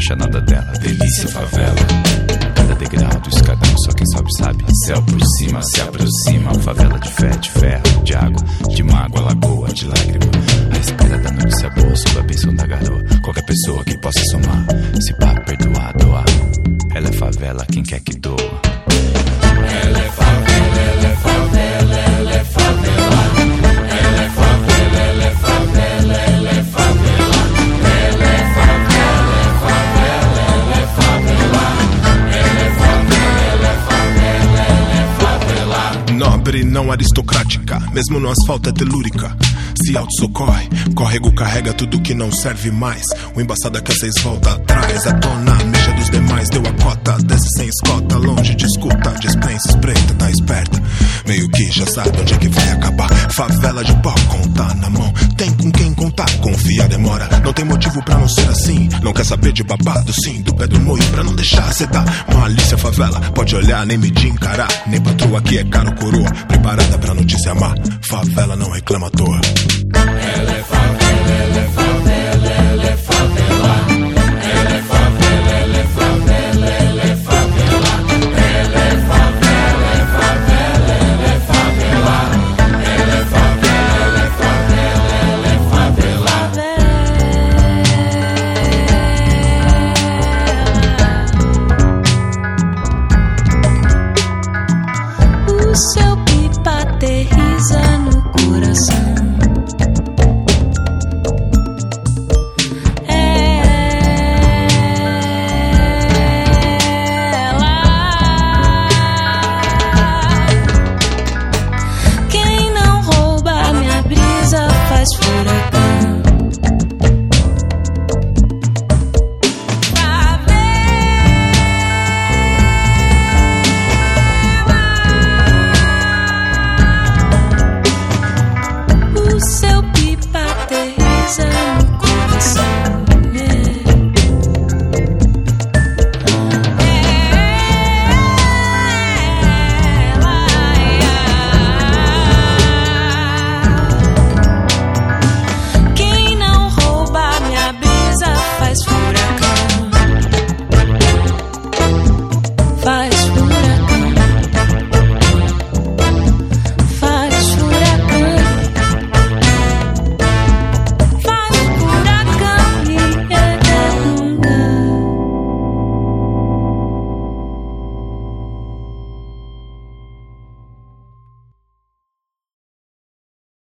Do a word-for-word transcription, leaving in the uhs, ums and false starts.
acha nada dela. Delícia favela, cada degrau do escadão, só quem sabe sabe. Céu por cima, se aproxima. Favela de fé, de ferro, de água, de mágoa, lagoa, de lágrima. A espera da notícia boa, sob a bênção da garoa. Qualquer pessoa que possa somar, se pá, perdoar, doar. Ela é favela, quem quer que doa. Ela é favela, ela é favela, ela é favela. Ela é favela, ela é favela, ela é favela. Ela é favela, ela é favela, ela é favela. Ela é favela, ela é favela, ela é favela. Nobre, não aristocrática, mesmo no asfalto é telúrica. Se autossocorre, córrego carrega tudo que não serve mais. O embaçado é que vocês volta atrás. A tona, mexa dos demais, deu a cota. Desce sem escota, longe de escuta. Dispensa, espreita, tá esperta. Meio que já sabe onde é que vai acabar. Favela de pau, conta na mão. Tem com quem contar, confia, demora. Não tem motivo pra não ser assim. Não quer saber de babado, sim, do pé do moio pra não deixar cedar. Malícia, favela, pode olhar, nem medir, encarar. Nem patroa que é caro, coroa. Preparada pra notícia má. Favela não reclama à toa. Ela